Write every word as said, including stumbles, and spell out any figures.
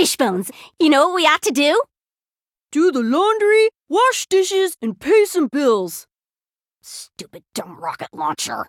Fishbones, you know what we ought to do? Do the laundry, wash dishes, and pay some bills. Stupid dumb rocket launcher.